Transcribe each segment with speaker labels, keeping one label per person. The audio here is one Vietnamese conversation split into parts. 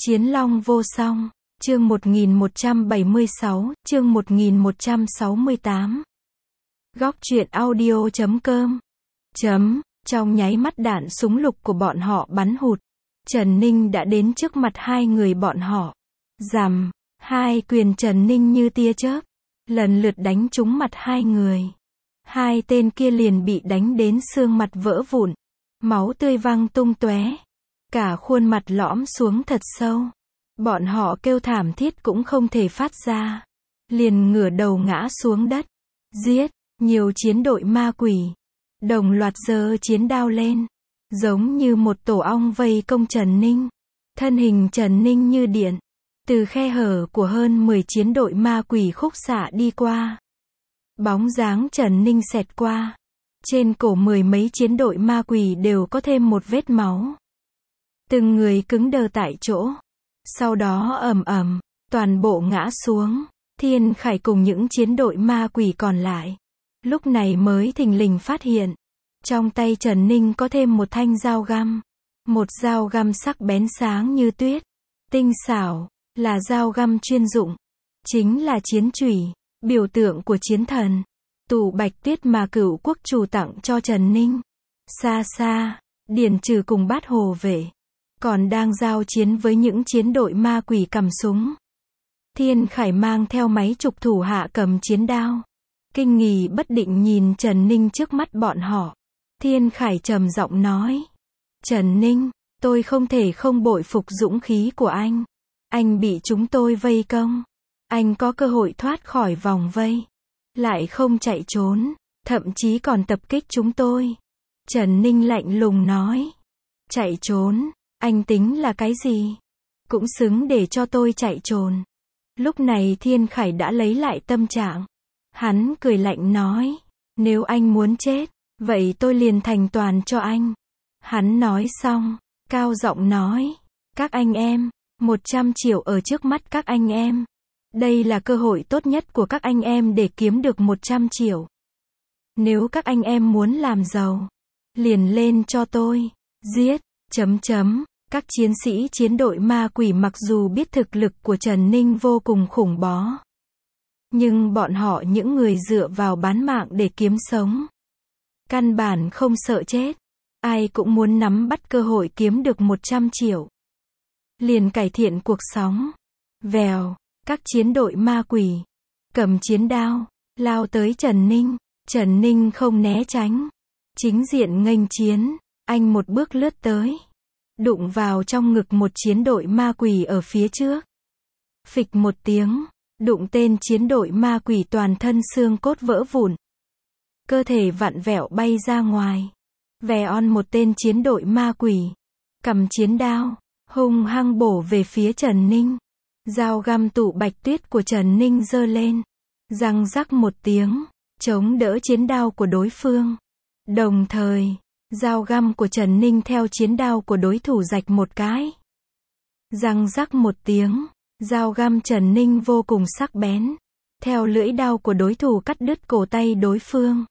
Speaker 1: Chiến long vô song, chương 1176, chương 1168. Góc truyện audio.com. Trong nháy mắt đạn súng lục của bọn họ bắn hụt, Trần Ninh đã đến trước mặt hai người bọn họ. Rầm, hai quyền Trần Ninh như tia chớp, lần lượt đánh trúng mặt hai người. Hai tên kia liền bị đánh đến xương mặt vỡ vụn, máu tươi văng tung tóe, cả khuôn mặt lõm xuống thật sâu. Bọn họ kêu thảm thiết cũng không thể phát ra, liền ngửa đầu ngã xuống đất. Giết, nhiều chiến đội ma quỷ đồng loạt giơ chiến đao lên, giống như một tổ ong vây công Trần Ninh. Thân hình Trần Ninh như điện, từ khe hở của hơn 10 chiến đội ma quỷ khúc xạ đi qua. Bóng dáng Trần Ninh xẹt qua, trên cổ mười mấy chiến đội ma quỷ đều có thêm một vết máu. Từng người cứng đờ tại chỗ. Sau đó ầm ầm, toàn bộ ngã xuống. Thiên Khải cùng những chiến đội ma quỷ còn lại, lúc này mới thình lình phát hiện, trong tay Trần Ninh có thêm một thanh dao găm. Một dao găm sắc bén sáng như tuyết, tinh xảo, là dao găm chuyên dụng. Chính là chiến chủy, biểu tượng của chiến thần. Tủ bạch tuyết mà Cửu quốc chủ tặng cho Trần Ninh. Xa xa, Điển Trừ cùng Bát Hồ Vệ còn đang giao chiến với những chiến đội ma quỷ cầm súng. Thiên Khải mang theo mấy chục thủ hạ cầm chiến đao, kinh nghỉ bất định nhìn Trần Ninh trước mắt bọn họ. Thiên Khải trầm giọng nói: Trần Ninh, tôi không thể không bội phục dũng khí của anh. Anh bị chúng tôi vây công, anh có cơ hội thoát khỏi vòng vây, lại không chạy trốn, thậm chí còn tập kích chúng tôi. Trần Ninh lạnh lùng nói: Chạy trốn, anh tính là cái gì? Cũng xứng để cho tôi chạy trốn. Lúc này Thiên Khải đã lấy lại tâm trạng. Hắn cười lạnh nói: Nếu anh muốn chết, vậy tôi liền thành toàn cho anh. Hắn nói xong, cao giọng nói: Các anh em, 100 triệu ở trước mắt các anh em. Đây là cơ hội tốt nhất của các anh em để kiếm được 100 triệu. Nếu các anh em muốn làm giàu, liền lên cho tôi. Giết, Các chiến sĩ chiến đội ma quỷ mặc dù biết thực lực của Trần Ninh vô cùng khủng bố, nhưng bọn họ những người dựa vào bán mạng để kiếm sống, căn bản không sợ chết. Ai cũng muốn nắm bắt cơ hội kiếm được 100 triệu. Liền cải thiện cuộc sống. Vèo, các chiến đội ma quỷ cầm chiến đao, lao tới Trần Ninh. Trần Ninh không né tránh, chính diện nghênh chiến. Anh một bước lướt tới, đụng vào trong ngực một chiến đội ma quỷ ở phía trước. Phịch một tiếng, đụng tên chiến đội ma quỷ toàn thân xương cốt vỡ vụn, cơ thể vặn vẹo bay ra ngoài. Vè on một tên chiến đội ma quỷ, cầm chiến đao, hung hăng bổ về phía Trần Ninh. Dao găm tụ bạch tuyết của Trần Ninh giơ lên, răng rắc một tiếng, chống đỡ chiến đao của đối phương. Đồng thời, dao găm của Trần Ninh theo chiến đao của đối thủ rạch một cái. Răng rắc một tiếng, dao găm Trần Ninh vô cùng sắc bén, theo lưỡi đao của đối thủ cắt đứt cổ tay đối phương.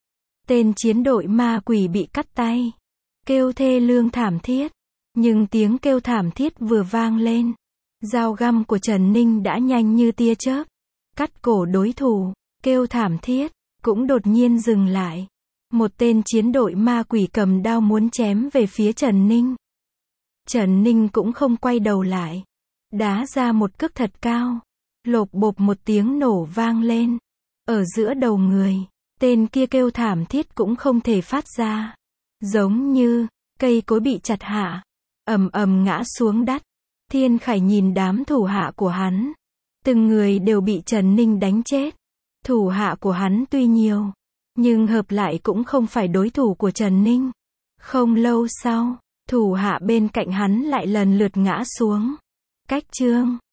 Speaker 1: Tên chiến đội ma quỷ bị cắt tay, kêu thê lương thảm thiết. Nhưng tiếng kêu thảm thiết vừa vang lên, dao găm của Trần Ninh đã nhanh như tia chớp, cắt cổ đối thủ. Kêu thảm thiết cũng đột nhiên dừng lại. Một tên chiến đội ma quỷ cầm đao muốn chém về phía Trần Ninh. Trần Ninh cũng không quay đầu lại, đá ra một cước thật cao. Lộp bộp một tiếng nổ vang lên, ở giữa đầu người. Tên kia kêu thảm thiết cũng không thể phát ra, giống như cây cối bị chặt hạ, ầm ầm ngã xuống đất. Thiên Khải nhìn đám thủ hạ của hắn, từng người đều bị Trần Ninh đánh chết. Thủ hạ của hắn tuy nhiều, nhưng hợp lại cũng không phải đối thủ của Trần Ninh. Không lâu sau, thủ hạ bên cạnh hắn lại lần lượt ngã xuống. Cách chương